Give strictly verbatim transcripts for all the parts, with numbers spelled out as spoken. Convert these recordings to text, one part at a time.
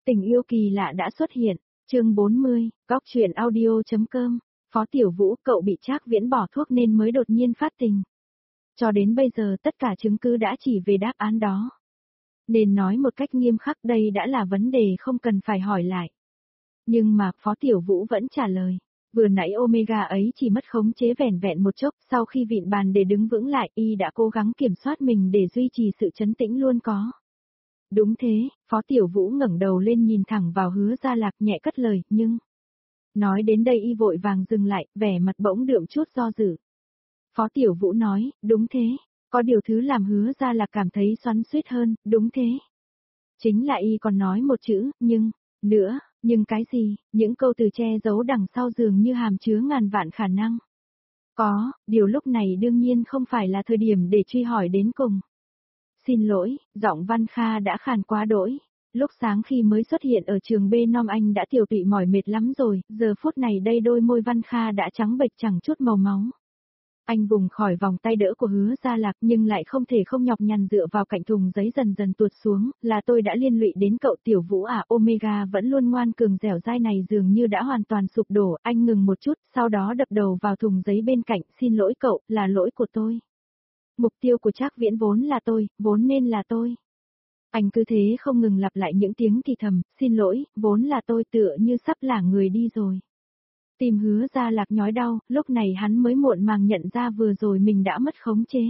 Tình yêu kỳ lạ đã xuất hiện, chương bốn mươi, góc truyện audio.com, Phó Tiểu Vũ, cậu bị Trác Viễn bỏ thuốc nên mới đột nhiên phát tình. Cho đến bây giờ tất cả chứng cứ đã chỉ về đáp án đó. Nên nói một cách nghiêm khắc đây đã là vấn đề không cần phải hỏi lại. Nhưng mà Phó Tiểu Vũ vẫn trả lời. Vừa nãy Omega ấy chỉ mất khống chế vẻn vẹn một chốc, sau khi vịn bàn để đứng vững lại, y đã cố gắng kiểm soát mình để duy trì sự trấn tĩnh luôn có. Đúng thế, Phó Tiểu Vũ ngẩng đầu lên nhìn thẳng vào Hứa Gia Lạc nhẹ cất lời, nhưng... Nói đến đây y vội vàng dừng lại, vẻ mặt bỗng đượm chút do dự. Phó Tiểu Vũ nói, đúng thế, có điều thứ làm Hứa Gia Lạc cảm thấy xoắn xuýt hơn, đúng thế. Chính là y còn nói một chữ, nhưng, nữa, nhưng cái gì, những câu từ che giấu đằng sau dường như hàm chứa ngàn vạn khả năng. Có, điều lúc này đương nhiên không phải là thời điểm để truy hỏi đến cùng. Xin lỗi, giọng Văn Kha đã khàn quá đỗi. Lúc sáng khi mới xuất hiện ở trường B Nom anh đã tiểu tụy mỏi mệt lắm rồi, giờ phút này đây đôi môi Văn Kha đã trắng bệch chẳng chút màu máu. Anh vùng khỏi vòng tay đỡ của Hứa Gia Lạc nhưng lại không thể không nhọc nhằn dựa vào cạnh thùng giấy dần dần tuột xuống, là tôi đã liên lụy đến cậu Tiểu Vũ à. Omega vẫn luôn ngoan cường dẻo dai này dường như đã hoàn toàn sụp đổ, anh ngừng một chút, sau đó đập đầu vào thùng giấy bên cạnh, xin lỗi cậu, là lỗi của tôi. Mục tiêu của Trác Viễn vốn là tôi, vốn nên là tôi. Anh cứ thế không ngừng lặp lại những tiếng thì thầm, xin lỗi, vốn là tôi, tựa như sắp lả người đi rồi. Tim Hứa Gia Lạc nhói đau, lúc này hắn mới muộn màng nhận ra vừa rồi mình đã mất khống chế.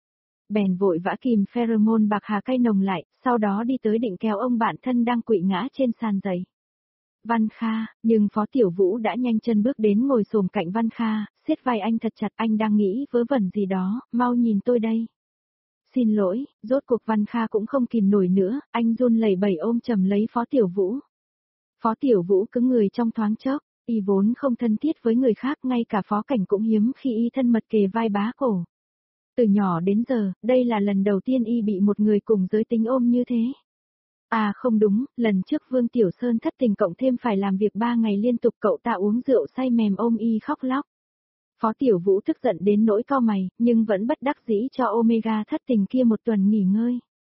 Bèn vội vã kìm pheromone bạc hà cay nồng lại, sau đó đi tới định kéo ông bạn thân đang quỵ ngã trên sàn giày. Văn Kha, nhưng Phó Tiểu Vũ đã nhanh chân bước đến ngồi xổm cạnh Văn Kha, siết vai anh thật chặt, anh đang nghĩ vớ vẩn gì đó, mau nhìn tôi đây. Xin lỗi, rốt cuộc Văn Kha cũng không kìm nổi nữa, anh run lẩy bẩy ôm chầm lấy Phó Tiểu Vũ. Phó Tiểu Vũ cứng người trong thoáng chốc, y vốn không thân thiết với người khác, ngay cả Phó Cảnh cũng hiếm khi y thân mật kề vai bá cổ. Từ nhỏ đến giờ, đây là lần đầu tiên y bị một người cùng giới tính ôm như thế. À không đúng, lần trước Vương Tiểu Sơn thất tình cộng thêm phải làm việc ba ngày liên tục, cậu ta uống rượu say mềm ôm y khóc lóc. Phó Tiểu Vũ tức giận đến nỗi cau mày, nhưng vẫn bất đắc dĩ cho Omega thất tình kia một tuần nghỉ ngơi.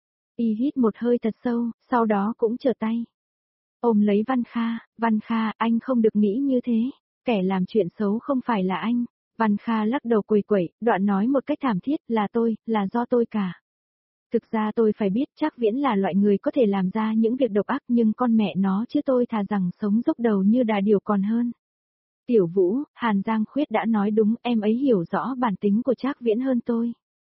Y hít một hơi thật sâu, sau đó cũng trở tay. Ôm lấy Văn Kha, Văn Kha, anh không được nghĩ như thế, kẻ làm chuyện xấu không phải là anh. Văn Kha lắc đầu quẩy quẩy, đoạn nói một cách thảm thiết, là tôi, là do tôi cả. Thực ra tôi phải biết Trác Viễn là loại người có thể làm ra những việc độc ác, nhưng con mẹ nó chứ tôi thà rằng sống dốc đầu như đà điểu còn hơn. Tiểu Vũ, Hàn Giang Khuyết đã nói đúng, em ấy hiểu rõ bản tính của Trác Viễn hơn tôi.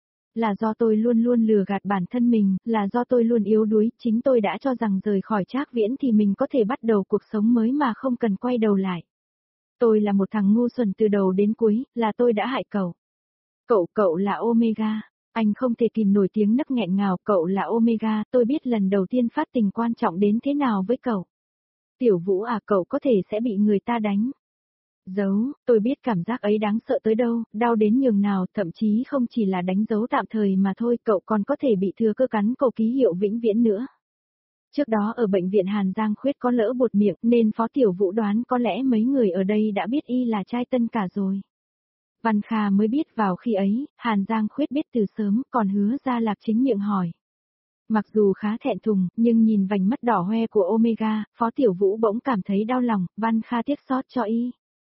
Là do tôi luôn luôn lừa gạt bản thân mình, là do tôi luôn yếu đuối, chính tôi đã cho rằng rời khỏi Trác Viễn thì mình có thể bắt đầu cuộc sống mới mà không cần quay đầu lại. Tôi là một thằng ngu xuẩn từ đầu đến cuối, là tôi đã hại cậu. Cậu, cậu là Omega. Anh không thể kìm nổi tiếng nấc nghẹn ngào, cậu là Omega, tôi biết lần đầu tiên phát tình quan trọng đến thế nào với cậu. Tiểu Vũ à, cậu có thể sẽ bị người ta đánh. Giấu, tôi biết cảm giác ấy đáng sợ tới đâu, đau đến nhường nào, thậm chí không chỉ là đánh dấu tạm thời mà thôi, cậu còn có thể bị thừa cơ cắn cổ ký hiệu vĩnh viễn nữa. Trước đó ở bệnh viện Hàn Giang Khuyết có lỡ buột miệng nên Phó Tiểu Vũ đoán có lẽ mấy người ở đây đã biết y là trai tân cả rồi. Văn Kha mới biết vào khi ấy, Hàn Giang Khuyết biết từ sớm, còn Hứa Gia Lạc chính miệng hỏi. Mặc dù khá thẹn thùng, nhưng nhìn vành mắt đỏ hoe của Omega, Phó Tiểu Vũ bỗng cảm thấy đau lòng, Văn Kha tiếc xót cho y.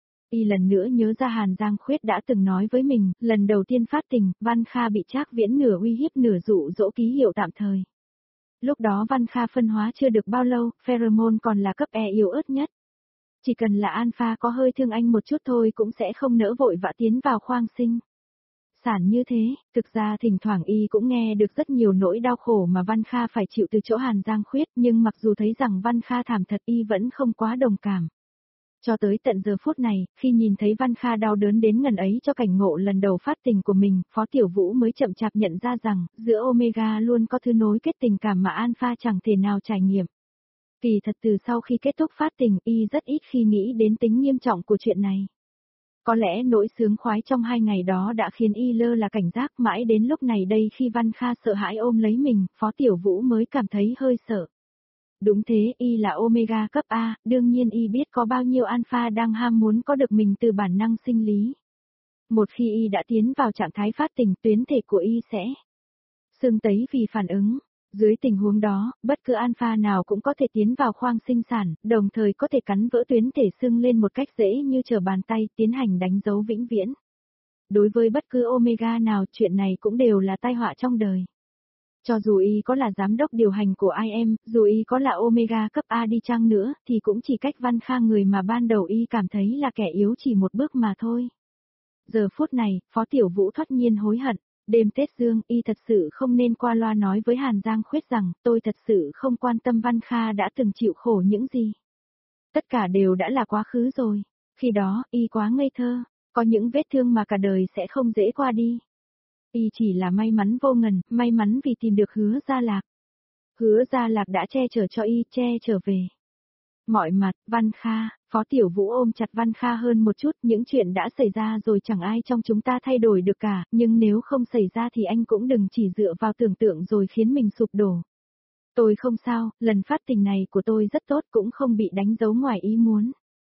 Y lần nữa nhớ ra Hàn Giang Khuyết đã từng nói với mình, lần đầu tiên phát tình, Văn Kha bị Trác Viễn nửa uy hiếp nửa dụ dỗ ký hiệu tạm thời. Lúc đó Văn Kha phân hóa chưa được bao lâu, pheromone còn là cấp E yếu ớt nhất. Chỉ cần là alpha có hơi thương anh một chút thôi cũng sẽ không nỡ vội vã tiến vào khoang sinh sản như thế. Thực ra thỉnh thoảng y cũng nghe được rất nhiều nỗi đau khổ mà Văn Kha phải chịu từ chỗ Hàn Giang Khuyết, nhưng mặc dù thấy rằng Văn Kha thảm thật y vẫn không quá đồng cảm. Cho tới tận giờ phút này, khi nhìn thấy Văn Kha đau đớn đến ngần ấy cho cảnh ngộ lần đầu phát tình của mình, Phó Tiểu Vũ mới chậm chạp nhận ra rằng, giữa Omega luôn có thứ nối kết tình cảm mà alpha chẳng thể nào trải nghiệm. Kỳ thật từ sau khi kết thúc phát tình, y rất ít khi nghĩ đến tính nghiêm trọng của chuyện này. Có lẽ nỗi sướng khoái trong hai ngày đó đã khiến y lơ là cảnh giác, mãi đến lúc này đây khi Văn Kha sợ hãi ôm lấy mình, Phó Tiểu Vũ mới cảm thấy hơi sợ. Đúng thế, y là Omega cấp A, đương nhiên y biết có bao nhiêu alpha đang ham muốn có được mình từ bản năng sinh lý. Một khi y đã tiến vào trạng thái phát tình, tuyến thể của y sẽ sưng tấy vì phản ứng. Dưới tình huống đó, bất cứ alpha nào cũng có thể tiến vào khoang sinh sản, đồng thời có thể cắn vỡ tuyến thể xưng lên một cách dễ như trở bàn tay, tiến hành đánh dấu vĩnh viễn. Đối với bất cứ omega nào, chuyện này cũng đều là tai họa trong đời. Cho dù y có là giám đốc điều hành của i em, dù y có là omega cấp A đi chăng nữa, thì cũng chỉ cách Văn Kha người mà ban đầu y cảm thấy là kẻ yếu chỉ một bước mà thôi. Giờ phút này, Phó Tiểu Vũ thoát nhiên hối hận. Đêm Tết Dương, y thật sự không nên qua loa nói với Hàn Giang Khuyết rằng, tôi thật sự không quan tâm Văn Kha đã từng chịu khổ những gì. Tất cả đều đã là quá khứ rồi. Khi đó, y quá ngây thơ, có những vết thương mà cả đời sẽ không dễ qua đi. Y chỉ là may mắn vô ngần, may mắn vì tìm được Hứa Gia Lạc. Hứa Gia Lạc đã che chở cho y, che trở về. Mọi mặt, Văn Kha, Phó Tiểu Vũ ôm chặt Văn Kha hơn một chút, những chuyện đã xảy ra rồi chẳng ai trong chúng ta thay đổi được cả, nhưng nếu không xảy ra thì anh cũng đừng chỉ dựa vào tưởng tượng rồi khiến mình sụp đổ. Tôi không sao, lần phát tình này của tôi rất tốt cũng không bị đánh dấu ngoài ý muốn.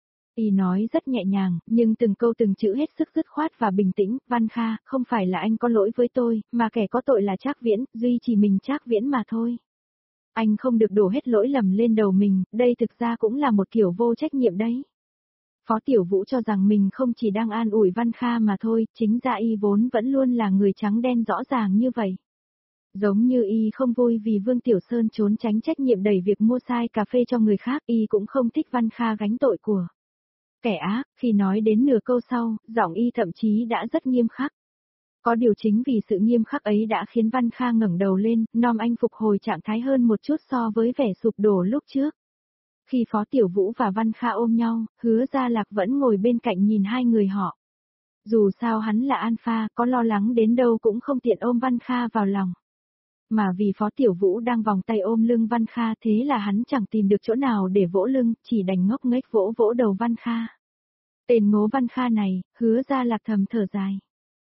Y nói rất nhẹ nhàng, nhưng từng câu từng chữ hết sức dứt khoát và bình tĩnh, Văn Kha, không phải là anh có lỗi với tôi, mà kẻ có tội là Trác Viễn, duy chỉ mình Trác Viễn mà thôi. Anh không được đổ hết lỗi lầm lên đầu mình, đây thực ra cũng là một kiểu vô trách nhiệm đấy. Phó Tiểu Vũ cho rằng mình không chỉ đang an ủi Văn Kha mà thôi, chính ra y vốn vẫn luôn là người trắng đen rõ ràng như vậy. Giống như y không vui vì Vương Tiểu Sơn trốn tránh trách nhiệm đẩy việc mua sai cà phê cho người khác, y cũng không thích Văn Kha gánh tội của kẻ ác, khi nói đến nửa câu sau, giọng y thậm chí đã rất nghiêm khắc. Có điều chính vì sự nghiêm khắc ấy đã khiến Văn Kha ngẩng đầu lên, nom anh phục hồi trạng thái hơn một chút so với vẻ sụp đổ lúc trước. Khi Phó Tiểu Vũ và Văn Kha ôm nhau, Hứa Gia Lạc vẫn ngồi bên cạnh nhìn hai người họ. Dù sao hắn là alpha, có lo lắng đến đâu cũng không tiện ôm Văn Kha vào lòng. Mà vì Phó Tiểu Vũ đang vòng tay ôm lưng Văn Kha thế là hắn chẳng tìm được chỗ nào để vỗ lưng, chỉ đành ngốc nghếch vỗ vỗ đầu Văn Kha. Tên ngố Văn Kha này, Hứa Gia Lạc thầm thở dài.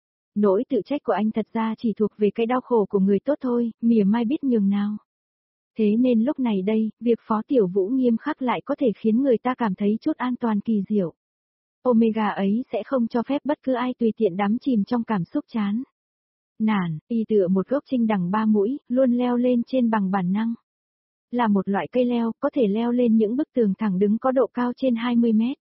Nỗi tự trách của anh thật ra chỉ thuộc về cái đau khổ của người tốt thôi, mỉa mai biết nhường nào. Thế nên lúc này đây, việc Phó Tiểu Vũ nghiêm khắc lại có thể khiến người ta cảm thấy chút an toàn kỳ diệu. Omega ấy sẽ không cho phép bất cứ ai tùy tiện đắm chìm trong cảm xúc chán nản, y tựa một gốc chinh đằng ba mũi, luôn leo lên trên bằng bản năng. Là một loại cây leo, có thể leo lên những bức tường thẳng đứng có độ cao trên hai mươi mét.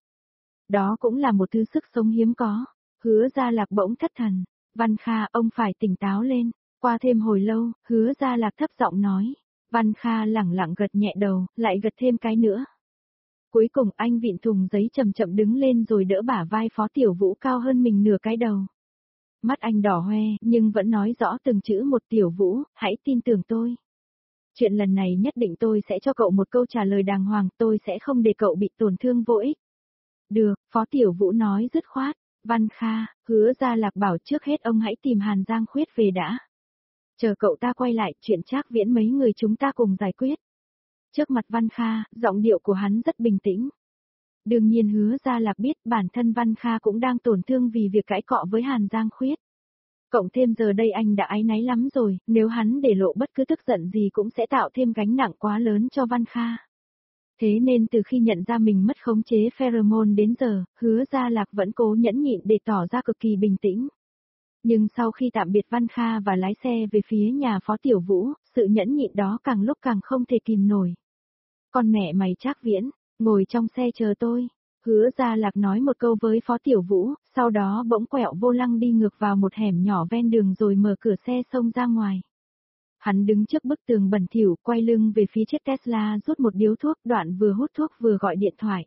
Đó cũng là một thứ sức sống hiếm có. Hứa Gia Lạc bỗng thất thần. Văn Kha, ông phải tỉnh táo lên. Qua thêm hồi lâu, Hứa Gia Lạc thấp giọng nói. Văn Kha lẳng lặng gật nhẹ đầu, lại gật thêm cái nữa. Cuối cùng anh vịn thùng giấy chậm chậm đứng lên rồi đỡ bả vai Phó Tiểu Vũ cao hơn mình nửa cái đầu. Mắt anh đỏ hoe, nhưng vẫn nói rõ từng chữ một. Tiểu Vũ, hãy tin tưởng tôi. Chuyện lần này nhất định tôi sẽ cho cậu một câu trả lời đàng hoàng, tôi sẽ không để cậu bị tổn thương vô ích. Được, Phó Tiểu Vũ nói dứt khoát. Văn Kha, Hứa Gia Lạc bảo trước hết ông hãy tìm Hàn Giang Khuyết về đã. Chờ cậu ta quay lại, chuyện Trác Viễn mấy người chúng ta cùng giải quyết. Trước mặt Văn Kha, giọng điệu của hắn rất bình tĩnh. Đương nhiên Hứa Gia Lạc biết bản thân Văn Kha cũng đang tổn thương vì việc cãi cọ với Hàn Giang Khuyết. Cộng thêm giờ đây anh đã áy náy lắm rồi, nếu hắn để lộ bất cứ tức giận gì cũng sẽ tạo thêm gánh nặng quá lớn cho Văn Kha. Thế nên từ khi nhận ra mình mất khống chế pheromone đến giờ, Hứa Gia Lạc vẫn cố nhẫn nhịn để tỏ ra cực kỳ bình tĩnh. Nhưng sau khi tạm biệt Văn Kha và lái xe về phía nhà Phó Tiểu Vũ, sự nhẫn nhịn đó càng lúc càng không thể kìm nổi. Con mẹ mày Trác Viễn, ngồi trong xe chờ tôi. Hứa Gia Lạc nói một câu với Phó Tiểu Vũ, sau đó bỗng quẹo vô lăng đi ngược vào một hẻm nhỏ ven đường rồi mở cửa xe xông ra ngoài. Hắn đứng trước bức tường bẩn thỉu, quay lưng về phía chiếc Tesla rút một điếu thuốc, đoạn vừa hút thuốc vừa gọi điện thoại.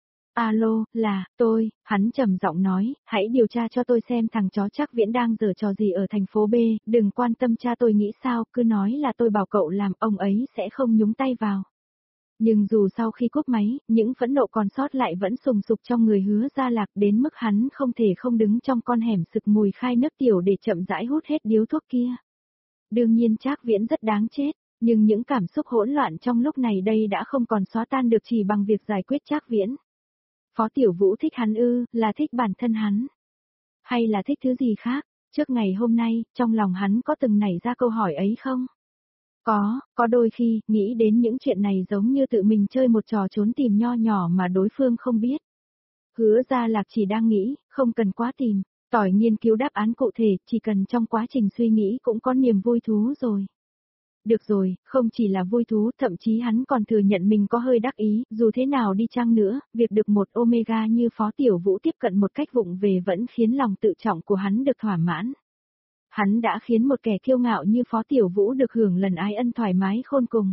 Alo, là, tôi, hắn trầm giọng nói, hãy điều tra cho tôi xem thằng chó Trác Viễn đang giở trò gì ở thành phố B, đừng quan tâm cha tôi nghĩ sao, cứ nói là tôi bảo cậu làm, ông ấy sẽ không nhúng tay vào. Nhưng dù sau khi cúp máy, những phẫn nộ còn sót lại vẫn sùng sục trong người Hứa Gia Lạc đến mức hắn không thể không đứng trong con hẻm sực mùi khai nước tiểu để chậm rãi hút hết điếu thuốc kia. Đương nhiên Trác Viễn rất đáng chết, nhưng những cảm xúc hỗn loạn trong lúc này đây đã không còn xóa tan được chỉ bằng việc giải quyết Trác Viễn. Phó Tiểu Vũ thích hắn ư, là thích bản thân hắn? Hay là thích thứ gì khác? Trước ngày hôm nay, trong lòng hắn có từng nảy ra câu hỏi ấy không? Có, có đôi khi, nghĩ đến những chuyện này giống như tự mình chơi một trò trốn tìm nho nhỏ mà đối phương không biết. Hứa Gia Lạc chỉ đang nghĩ, không cần quá tìm, tỏi nghiên cứu đáp án cụ thể, chỉ cần trong quá trình suy nghĩ cũng có niềm vui thú rồi. Được rồi, không chỉ là vui thú, thậm chí hắn còn thừa nhận mình có hơi đắc ý, dù thế nào đi chăng nữa, việc được một Omega như Phó Tiểu Vũ tiếp cận một cách vụng về vẫn khiến lòng tự trọng của hắn được thỏa mãn. Hắn đã khiến một kẻ kiêu ngạo như Phó Tiểu Vũ được hưởng lần ái ân thoải mái khôn cùng.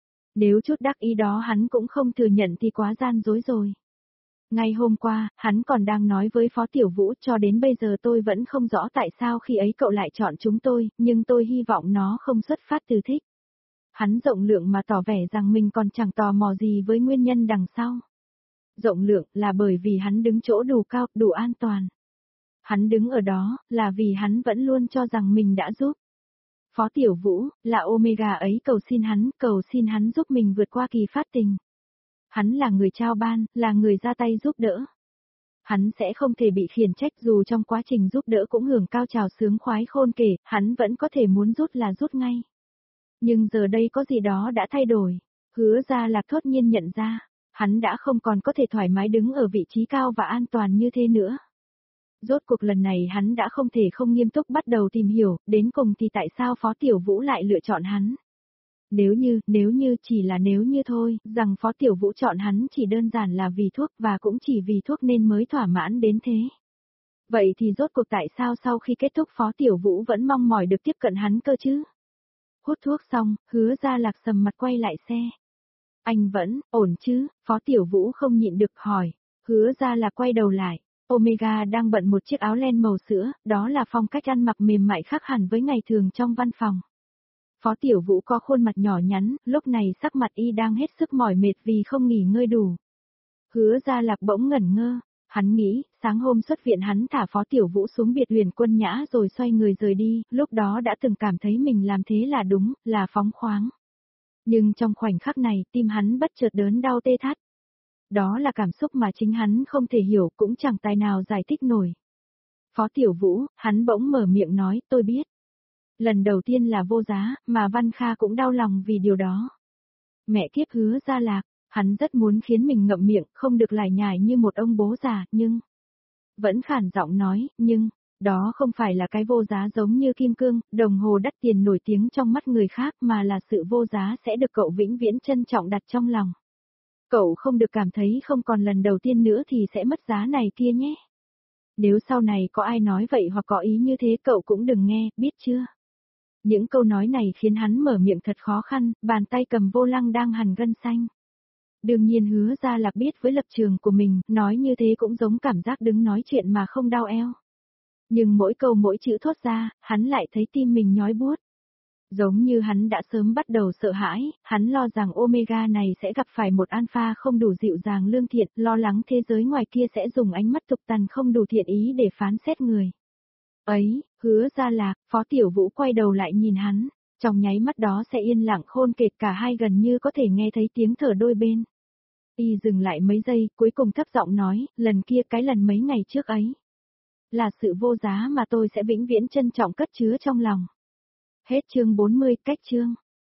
Nếu chút đắc ý đó hắn cũng không thừa nhận thì quá gian dối rồi. Ngay hôm qua, hắn còn đang nói với Phó Tiểu Vũ, cho đến bây giờ tôi vẫn không rõ tại sao khi ấy cậu lại chọn chúng tôi, nhưng tôi hy vọng nó không xuất phát từ thích. Hắn rộng lượng mà tỏ vẻ rằng mình còn chẳng tò mò gì với nguyên nhân đằng sau. Rộng lượng là bởi vì hắn đứng chỗ đủ cao, đủ an toàn. Hắn đứng ở đó, là vì hắn vẫn luôn cho rằng mình đã giúp. Phó Tiểu Vũ, là Omega ấy cầu xin hắn, cầu xin hắn giúp mình vượt qua kỳ phát tình. Hắn là người trao ban, là người ra tay giúp đỡ. Hắn sẽ không thể bị khiển trách dù trong quá trình giúp đỡ cũng hưởng cao trào sướng khoái khôn kể, hắn vẫn có thể muốn rút là rút ngay. Nhưng giờ đây có gì đó đã thay đổi. Hứa Gia Lạc thốt nhiên nhận ra, hắn đã không còn có thể thoải mái đứng ở vị trí cao và an toàn như thế nữa. Rốt cuộc lần này hắn đã không thể không nghiêm túc bắt đầu tìm hiểu, đến cùng thì tại sao Phó Tiểu Vũ lại lựa chọn hắn. Nếu như, nếu như, chỉ là nếu như thôi, rằng Phó Tiểu Vũ chọn hắn chỉ đơn giản là vì thuốc và cũng chỉ vì thuốc nên mới thỏa mãn đến thế. Vậy thì rốt cuộc tại sao sau khi kết thúc Phó Tiểu Vũ vẫn mong mỏi được tiếp cận hắn cơ chứ? Hút thuốc xong, Hứa Gia Lạc sầm mặt quay lại xe. Anh vẫn, ổn chứ? Phó Tiểu Vũ không nhịn được hỏi. Hứa Gia Lạc quay đầu lại. Omega đang bận một chiếc áo len màu sữa, đó là phong cách ăn mặc mềm mại khác hẳn với ngày thường trong văn phòng. Phó Tiểu Vũ có khuôn mặt nhỏ nhắn, lúc này sắc mặt y đang hết sức mỏi mệt vì không nghỉ ngơi đủ. Hứa Gia Lạc bỗng ngẩn ngơ, hắn nghĩ, sáng hôm xuất viện hắn thả Phó Tiểu Vũ xuống biệt luyện quân nhã rồi xoay người rời đi, lúc đó đã từng cảm thấy mình làm thế là đúng, là phóng khoáng. Nhưng trong khoảnh khắc này, tim hắn bất chợt đớn đau tê thắt. Đó là cảm xúc mà chính hắn không thể hiểu cũng chẳng tài nào giải thích nổi. Phó Tiểu Vũ, hắn bỗng mở miệng nói, tôi biết. Lần đầu tiên là vô giá, mà Văn Kha cũng đau lòng vì điều đó. Mẹ kiếp Hứa Gia Lạc, hắn rất muốn khiến mình ngậm miệng, không được lải nhải như một ông bố già, nhưng... Vẫn khản giọng nói, nhưng, đó không phải là cái vô giá giống như kim cương, đồng hồ đắt tiền nổi tiếng trong mắt người khác mà là sự vô giá sẽ được cậu vĩnh viễn trân trọng đặt trong lòng. Cậu không được cảm thấy không còn lần đầu tiên nữa thì sẽ mất giá này kia nhé. Nếu sau này có ai nói vậy hoặc có ý như thế cậu cũng đừng nghe, biết chưa? Những câu nói này khiến hắn mở miệng thật khó khăn, bàn tay cầm vô lăng đang hằn gân xanh. Đương nhiên Hứa Gia Lạc biết với lập trường của mình, nói như thế cũng giống cảm giác đứng nói chuyện mà không đau eo. Nhưng mỗi câu mỗi chữ thốt ra, hắn lại thấy tim mình nhói buốt. Giống như hắn đã sớm bắt đầu sợ hãi, hắn lo rằng Omega này sẽ gặp phải một alpha không đủ dịu dàng lương thiện, lo lắng thế giới ngoài kia sẽ dùng ánh mắt tục tằn không đủ thiện ý để phán xét người. Ấy, Hứa Gia Lạc, Phó Tiểu Vũ quay đầu lại nhìn hắn, trong nháy mắt đó sẽ yên lặng khôn kệt cả hai gần như có thể nghe thấy tiếng thở đôi bên. Y dừng lại mấy giây, cuối cùng thấp giọng nói, lần kia cái lần mấy ngày trước ấy. Là sự vô giá mà tôi sẽ vĩnh viễn trân trọng cất chứa trong lòng. Hết chương bốn mươi, cách chương.